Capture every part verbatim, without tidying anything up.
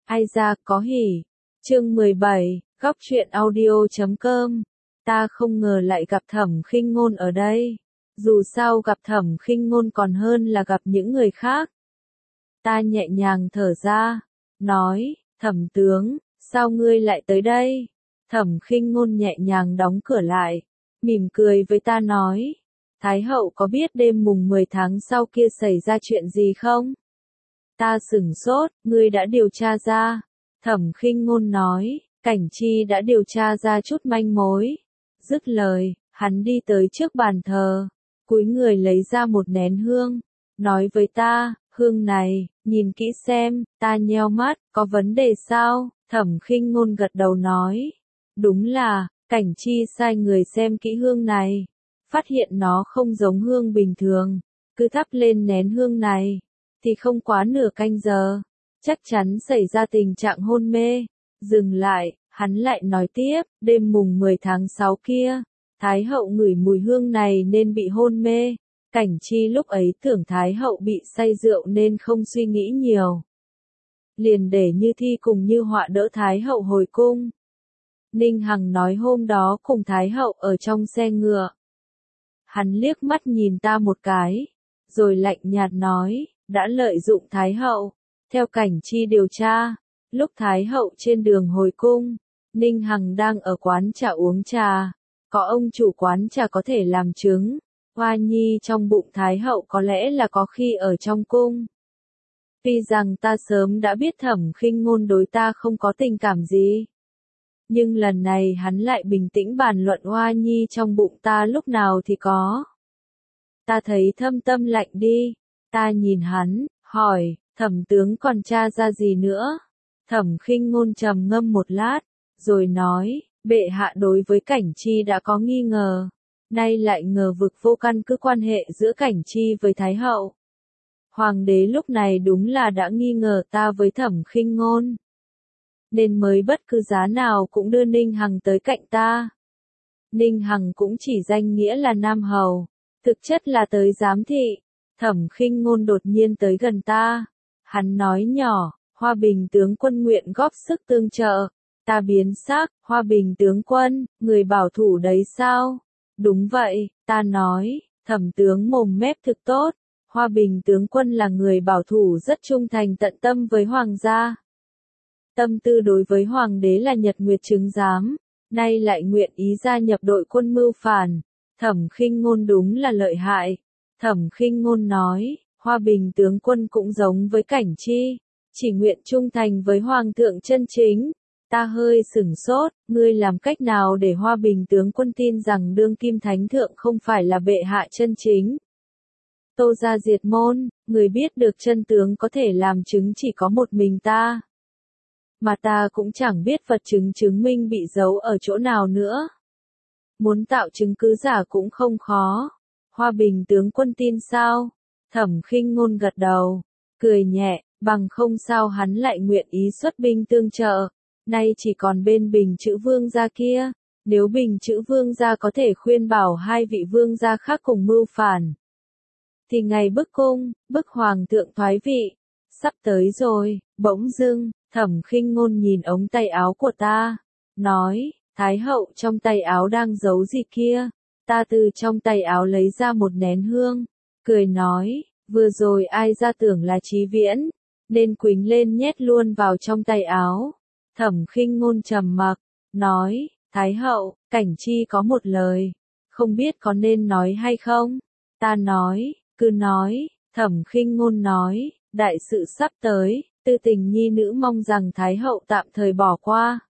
Ai ra có hỉ. Chương mười bảy, góc truyện audio chấm com. Ta không ngờ lại gặp Thẩm Khinh Ngôn ở đây. Dù sao gặp Thẩm Khinh Ngôn còn hơn là gặp những người khác. Ta nhẹ nhàng thở ra, nói, Thẩm tướng, sao ngươi lại tới đây? Thẩm Khinh Ngôn nhẹ nhàng đóng cửa lại, mỉm cười với ta nói, Thái hậu có biết đêm mùng mười tháng sau kia xảy ra chuyện gì không? Ta sửng sốt, ngươi đã điều tra ra. Thẩm Khinh Ngôn nói, Cảnh Chi đã điều tra ra chút manh mối. Dứt lời, hắn đi tới trước bàn thờ, cúi người lấy ra một nén hương, nói với ta, hương này, nhìn kỹ xem. Ta nheo mắt, có vấn đề sao? Thẩm Khinh Ngôn gật đầu nói, đúng là, Cảnh Chi sai người xem kỹ hương này, phát hiện nó không giống hương bình thường, cứ thắp lên nén hương này, thì không quá nửa canh giờ, chắc chắn xảy ra tình trạng hôn mê. Dừng lại, hắn lại nói tiếp, đêm mùng mười tháng sáu kia, Thái hậu ngửi mùi hương này nên bị hôn mê. Cảnh Chi lúc ấy tưởng Thái hậu bị say rượu nên không suy nghĩ nhiều, liền để Như Thi cùng Như Họa đỡ Thái hậu hồi cung. Ninh Hằng nói hôm đó cùng Thái hậu ở trong xe ngựa. Hắn liếc mắt nhìn ta một cái, rồi lạnh nhạt nói, đã lợi dụng Thái hậu. Theo Cảnh Chi điều tra, lúc Thái hậu trên đường hồi cung, Ninh Hằng đang ở quán trà uống trà, có ông chủ quán trà có thể làm chứng, Hoa Nhi trong bụng Thái hậu có lẽ là có khi ở trong cung. Tuy rằng ta sớm đã biết Thẩm Khinh Ngôn đối ta không có tình cảm gì, nhưng lần này hắn lại bình tĩnh bàn luận Hoa Nhi trong bụng ta lúc nào thì có. Ta thấy thâm tâm lạnh đi, ta nhìn hắn, hỏi, Thẩm tướng còn tra ra gì nữa? Thẩm Khinh Ngôn trầm ngâm một lát, rồi nói, bệ hạ đối với Cảnh Chi đã có nghi ngờ, nay lại ngờ vực vô căn cứ quan hệ giữa Cảnh Chi với Thái hậu. Hoàng đế lúc này đúng là đã nghi ngờ ta với Thẩm Khinh Ngôn, nên mới bất cứ giá nào cũng đưa Ninh Hằng tới cạnh ta. Ninh Hằng cũng chỉ danh nghĩa là Nam Hầu, thực chất là tới giám thị. Thẩm Khinh Ngôn đột nhiên tới gần ta, hắn nói nhỏ, Hoa Bình tướng quân nguyện góp sức tương trợ. Ta biến sắc, Hoa Bình tướng quân, người bảo thủ đấy sao? Đúng vậy, ta nói, Thẩm tướng mồm mép thực tốt, Hoa Bình tướng quân là người bảo thủ rất trung thành tận tâm với hoàng gia. Tâm tư đối với hoàng đế là nhật nguyệt chứng giám, nay lại nguyện ý gia nhập đội quân mưu phản. Thẩm Khinh Ngôn đúng là lợi hại. Thẩm Khinh Ngôn nói, Hoa Bình tướng quân cũng giống với Cảnh Chi, chỉ nguyện trung thành với hoàng thượng chân chính. Ta hơi sửng sốt, ngươi làm cách nào để Hoa Bình tướng quân tin rằng đương kim thánh thượng không phải là bệ hạ chân chính? Tô gia diệt môn, người biết được chân tướng có thể làm chứng chỉ có một mình ta. Mà ta cũng chẳng biết vật chứng chứng minh bị giấu ở chỗ nào nữa. Muốn tạo chứng cứ giả cũng không khó. Hoa Bình tướng quân tin sao? Thẩm Khinh Ngôn gật đầu, cười nhẹ, bằng không sao hắn lại nguyện ý xuất binh tương trợ. Nay chỉ còn bên Bình Chữ Vương gia kia, nếu Bình Chữ Vương gia có thể khuyên bảo hai vị vương gia khác cùng mưu phản, thì ngày bức cung, bức hoàng thượng thoái vị, sắp tới rồi. Bỗng dưng, Thẩm Khinh Ngôn nhìn ống tay áo của ta, nói, Thái hậu trong tay áo đang giấu gì kia? Ta từ trong tay áo lấy ra một nén hương, cười nói, vừa rồi ai ra tưởng là Chí Viễn, nên quỳnh lên nhét luôn vào trong tay áo. Thẩm Khinh Ngôn trầm mặc, nói, Thái hậu, Cảnh Chi có một lời, không biết có nên nói hay không? Ta nói, cứ nói. Thẩm Khinh Ngôn nói, đại sự sắp tới, tư tình nhi nữ mong rằng Thái hậu tạm thời bỏ qua.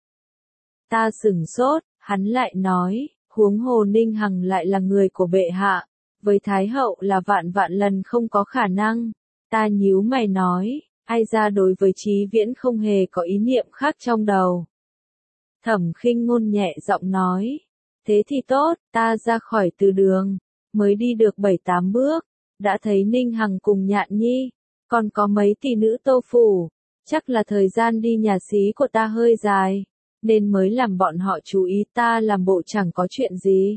Ta sửng sốt, hắn lại nói, huống hồ Ninh Hằng lại là người của bệ hạ, với Thái hậu là vạn vạn lần không có khả năng. Ta nhíu mày nói, ai ra đối với Chí Viễn không hề có ý niệm khác trong đầu. Thẩm Khinh Ngôn nhẹ giọng nói, thế thì tốt. Ta ra khỏi từ đường, mới đi được bảy tám bước, đã thấy Ninh Hằng cùng Nhạn Nhi, còn có mấy tỷ nữ Tô phủ. Chắc là thời gian đi nhà xí của ta hơi dài, nên mới làm bọn họ chú ý ta làm bộ chẳng có chuyện gì.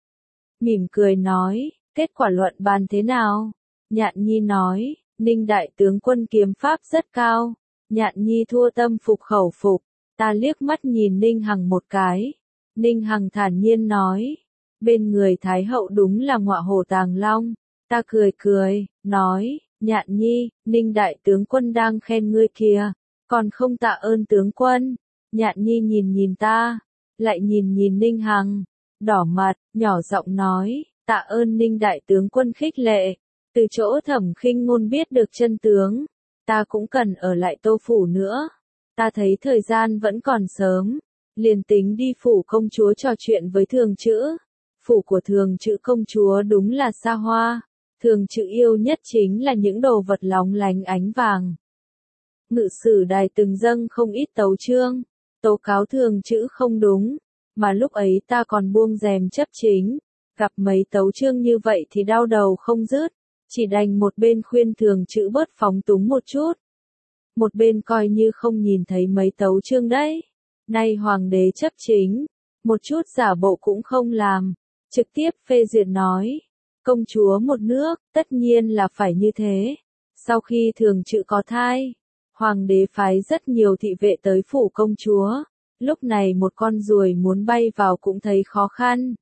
Mỉm cười nói, kết quả luận bàn thế nào? Nhạn Nhi nói, Ninh đại tướng quân kiếm pháp rất cao, Nhạn Nhi thua tâm phục khẩu phục, ta liếc mắt nhìn Ninh Hằng một cái. Ninh Hằng thản nhiên nói, bên người Thái hậu đúng là ngọa hổ tàng long. Ta cười cười, nói, Nhạn Nhi, Ninh đại tướng quân đang khen ngươi kìa, còn không tạ ơn tướng quân. Nhạn Nhi nhìn nhìn ta, lại nhìn nhìn Ninh Hằng, đỏ mặt, nhỏ giọng nói, tạ ơn Ninh đại tướng quân khích lệ. Từ chỗ Thẩm Khinh Ngôn biết được chân tướng, ta cũng cần ở lại Tô phủ nữa. Ta thấy thời gian vẫn còn sớm, liền tính đi phủ công chúa trò chuyện với Thường Chữ. Phủ của Thường Chữ công chúa đúng là xa hoa, Thường Chữ yêu nhất chính là những đồ vật lóng lánh ánh vàng. Ngự sử đài từng dâng không ít tấu chương, tố cáo Thường Chữ không đúng, mà lúc ấy ta còn buông rèm chấp chính, gặp mấy tấu chương như vậy thì đau đầu không dứt, chỉ đành một bên khuyên Thường Chữ bớt phóng túng một chút. Một bên coi như không nhìn thấy mấy tấu chương đấy. Nay hoàng đế chấp chính, một chút giả bộ cũng không làm, trực tiếp phê duyệt nói, công chúa một nước, tất nhiên là phải như thế. Sau khi Thường Chữ có thai, hoàng đế phái rất nhiều thị vệ tới phủ công chúa, lúc này một con ruồi muốn bay vào cũng thấy khó khăn.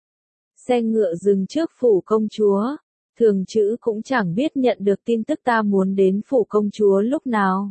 Xe ngựa dừng trước phủ công chúa, Thường Chữ cũng chẳng biết nhận được tin tức ta muốn đến phủ công chúa lúc nào,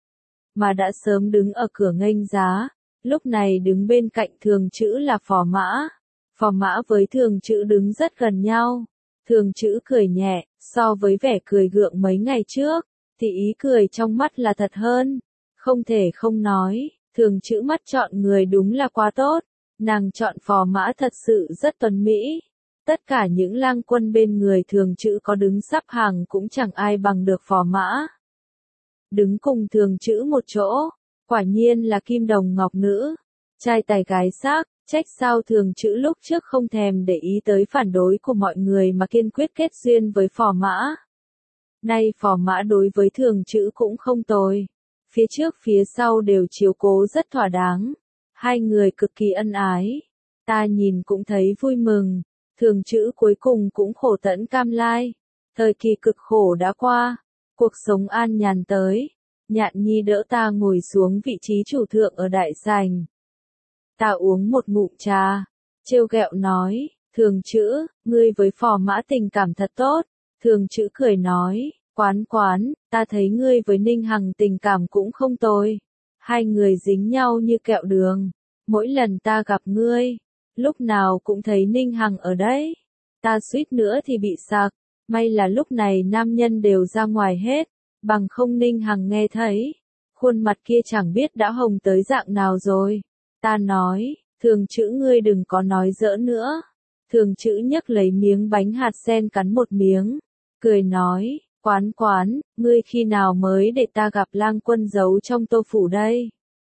mà đã sớm đứng ở cửa nghênh giá. Lúc này đứng bên cạnh Thường Chữ là Phò Mã. Phò Mã với Thường Chữ đứng rất gần nhau. Thường Chữ cười nhẹ, so với vẻ cười gượng mấy ngày trước, thì ý cười trong mắt là thật hơn. Không thể không nói, Thường Chữ mắt chọn người đúng là quá tốt. Nàng chọn Phò Mã thật sự rất tuấn mỹ. Tất cả những lang quân bên người Thường Chữ có đứng sắp hàng cũng chẳng ai bằng được Phò Mã. Đứng cùng Thường Chữ một chỗ, quả nhiên là kim đồng ngọc nữ, trai tài gái sắc, trách sao Thường Chữ lúc trước không thèm để ý tới phản đối của mọi người mà kiên quyết kết duyên với Phò Mã. Nay Phò Mã đối với Thường Chữ cũng không tồi, phía trước phía sau đều chiếu cố rất thỏa đáng, hai người cực kỳ ân ái, ta nhìn cũng thấy vui mừng. Thường Chữ cuối cùng cũng khổ tẫn cam lai, thời kỳ cực khổ đã qua, cuộc sống an nhàn tới. Nhạn Nhi đỡ ta ngồi xuống vị trí chủ thượng ở đại sảnh. Ta uống một ngụm trà, trêu ghẹo nói, Thường Chữ, ngươi với Phò Mã tình cảm thật tốt. Thường Chữ cười nói, Quán Quán, ta thấy ngươi với Ninh Hằng tình cảm cũng không tồi. Hai người dính nhau như kẹo đường. Mỗi lần ta gặp ngươi, lúc nào cũng thấy Ninh Hằng ở đấy. Ta suýt nữa thì bị sặc, may là lúc này nam nhân đều ra ngoài hết. Bằng không Ninh Hằng nghe thấy, khuôn mặt kia chẳng biết đã hồng tới dạng nào rồi. Ta nói, Thường Chữ ngươi đừng có nói giỡn nữa. Thường Chữ nhấc lấy miếng bánh hạt sen cắn một miếng, cười nói, Quán Quán, ngươi khi nào mới để ta gặp lang quân giấu trong Tô phủ đây?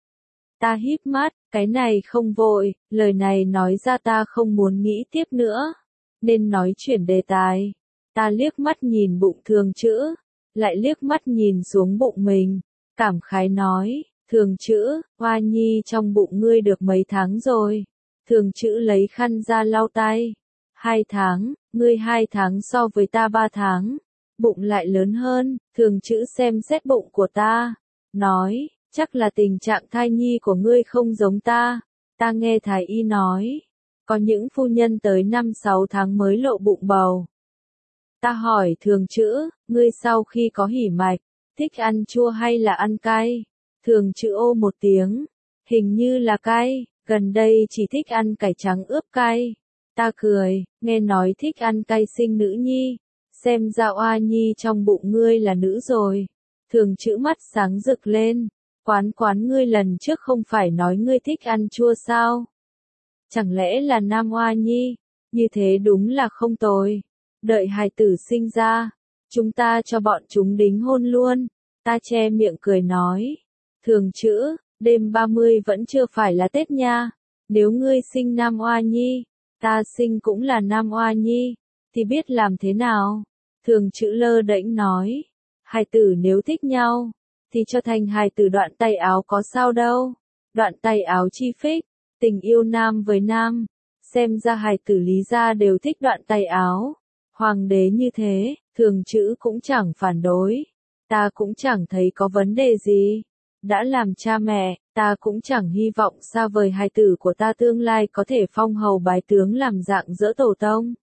Ta híp mắt, cái này không vội, lời này nói ra ta không muốn nghĩ tiếp nữa, nên nói chuyển đề tài. Ta liếc mắt nhìn bụng Thường Chữ, lại liếc mắt nhìn xuống bụng mình, cảm khái nói, Thường Chữ, Hoa Nhi trong bụng ngươi được mấy tháng rồi? Thường Chữ lấy khăn ra lau tay, hai tháng, ngươi hai tháng so với ta ba tháng, bụng lại lớn hơn. Thường Chữ xem xét bụng của ta, nói, chắc là tình trạng thai nhi của ngươi không giống ta. Ta nghe thái y nói, có những phu nhân tới năm sáu tháng mới lộ bụng bầu. Ta hỏi Thường Chữ, ngươi sau khi có hỉ mạch, thích ăn chua hay là ăn cay? Thường Chữ ô một tiếng, hình như là cay, gần đây chỉ thích ăn cải trắng ướp cay. Ta cười, nghe nói thích ăn cay sinh nữ nhi, xem ra Oa Nhi trong bụng ngươi là nữ rồi. Thường Chữ mắt sáng rực lên, Quán Quán ngươi lần trước không phải nói ngươi thích ăn chua sao? Chẳng lẽ là nam Oa Nhi? Như thế đúng là không tồi. Đợi hài tử sinh ra, chúng ta cho bọn chúng đính hôn luôn. Ta che miệng cười nói, Thường Chữ, đêm ba mươi vẫn chưa phải là Tết nha. Nếu ngươi sinh nam Oa Nhi, ta sinh cũng là nam Oa Nhi, thì biết làm thế nào? Thường Chữ lơ đễnh nói, hài tử nếu thích nhau, thì cho thành hài tử đoạn tay áo có sao đâu. Đoạn tay áo chi phích, tình yêu nam với nam, xem ra hài tử Lý gia đều thích đoạn tay áo. Hoàng đế như thế, Thường Chữ cũng chẳng phản đối, ta cũng chẳng thấy có vấn đề gì. Đã làm cha mẹ, ta cũng chẳng hy vọng xa vời hài tử của ta tương lai có thể phong hầu bái tướng làm dạng dỡ tổ tông.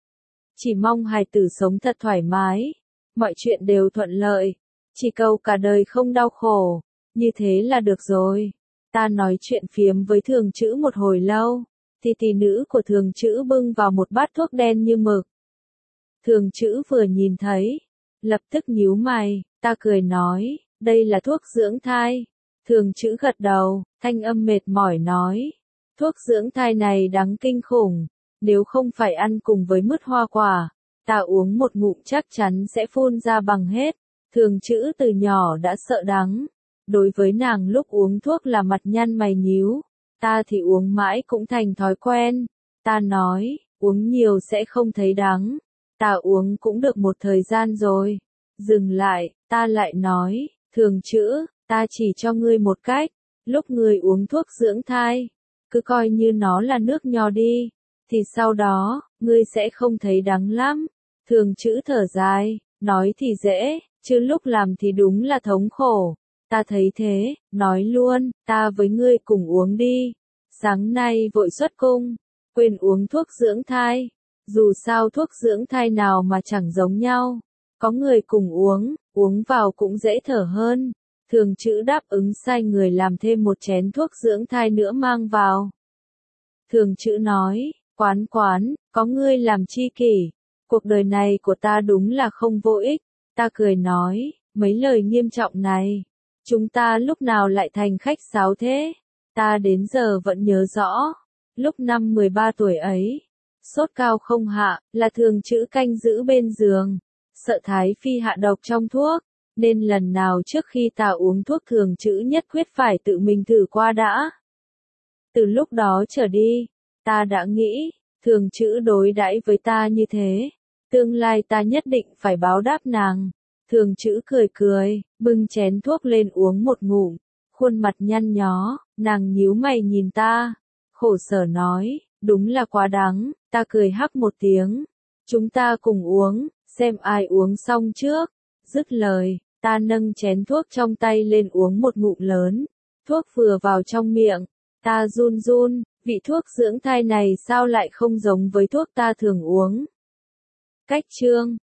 Chỉ mong hài tử sống thật thoải mái, mọi chuyện đều thuận lợi, chỉ cầu cả đời không đau khổ, như thế là được rồi. Ta nói chuyện phiếm với thường chữ một hồi lâu, thì tỷ nữ của thường chữ bưng vào một bát thuốc đen như mực. Thường chữ vừa nhìn thấy, lập tức nhíu mày, ta cười nói, đây là thuốc dưỡng thai. Thường chữ gật đầu, thanh âm mệt mỏi nói, thuốc dưỡng thai này đắng kinh khủng, nếu không phải ăn cùng với mứt hoa quả, ta uống một ngụm chắc chắn sẽ phun ra bằng hết. Thường chữ từ nhỏ đã sợ đắng, đối với nàng lúc uống thuốc là mặt nhăn mày nhíu, ta thì uống mãi cũng thành thói quen. Ta nói, uống nhiều sẽ không thấy đắng, ta uống cũng được một thời gian rồi. Dừng lại, ta lại nói, thường chữ, ta chỉ cho ngươi một cách, lúc ngươi uống thuốc dưỡng thai, cứ coi như nó là nước nho đi, thì sau đó, ngươi sẽ không thấy đắng lắm. Thường chữ thở dài, nói thì dễ, chứ lúc làm thì đúng là thống khổ. Ta thấy thế, nói luôn, ta với ngươi cùng uống đi. Sáng nay vội xuất cung, quên uống thuốc dưỡng thai. Dù sao thuốc dưỡng thai nào mà chẳng giống nhau. Có người cùng uống, uống vào cũng dễ thở hơn. Thường chữ đáp ứng sai người làm thêm một chén thuốc dưỡng thai nữa mang vào. Thường chữ nói, quán quán, có ngươi làm chi kỷ. Cuộc đời này của ta đúng là không vô ích. Ta cười nói, mấy lời nghiêm trọng này, chúng ta lúc nào lại thành khách sáo thế? Ta đến giờ vẫn nhớ rõ, lúc năm mười ba tuổi ấy, sốt cao không hạ, là thường chữ canh giữ bên giường, sợ Thái Phi hạ độc trong thuốc, nên lần nào trước khi ta uống thuốc thường chữ nhất quyết phải tự mình thử qua đã. Từ lúc đó trở đi, ta đã nghĩ, thường chữ đối đãi với ta như thế, tương lai ta nhất định phải báo đáp nàng. Thường chữ cười cười, bưng chén thuốc lên uống một ngụm, khuôn mặt nhăn nhó, nàng nhíu mày nhìn ta, khổ sở nói, đúng là quá đắng. Ta cười hắc một tiếng, chúng ta cùng uống, xem ai uống xong trước. Dứt lời, ta nâng chén thuốc trong tay lên uống một ngụm lớn, thuốc vừa vào trong miệng, ta run run, vị thuốc dưỡng thai này sao lại không giống với thuốc ta thường uống. Cách chương